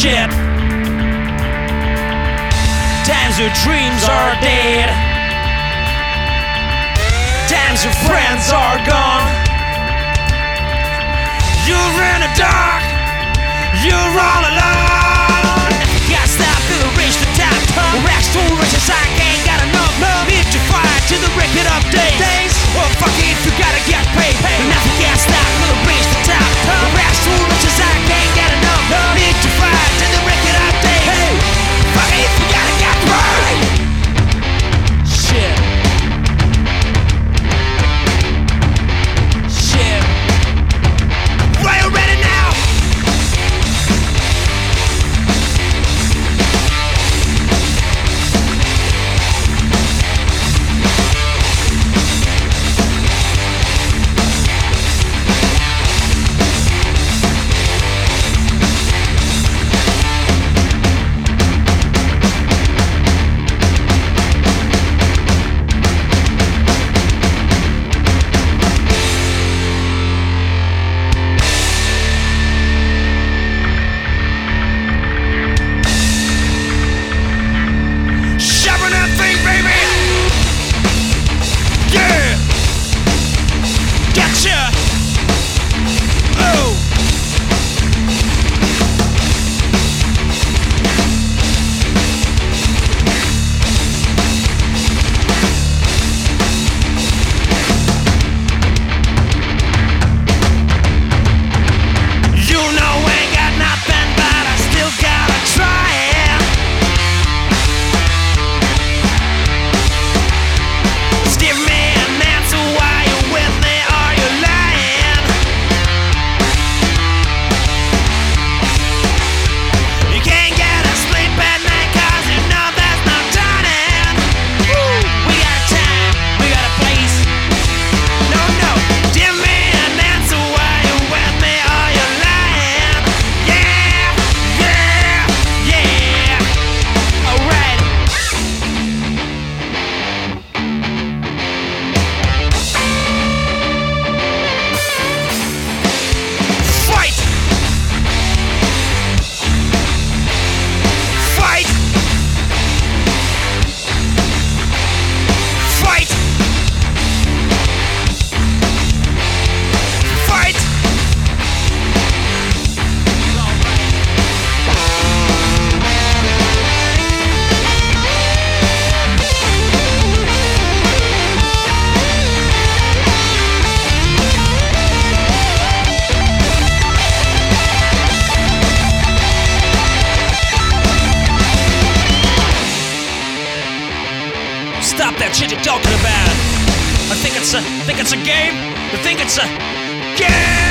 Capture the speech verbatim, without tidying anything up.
shit. Times your dreams are dead. Times your friends are gone. You're in the dark. You're all alone. Gotta stop till you reach the top. Racks too rich as I ain't got enough. Need to fight till the record updates. Well, fuck it if you gotta get paid. Nothing can stop till you reach the top. Racks too rich as I ain't got enough. Need to fight till the record updates. Fuck it if you gotta get paid. Shit. Shit. Are you ready now? Stop that shit you're talking about. I think it's a, think it's a game. You think it's a game.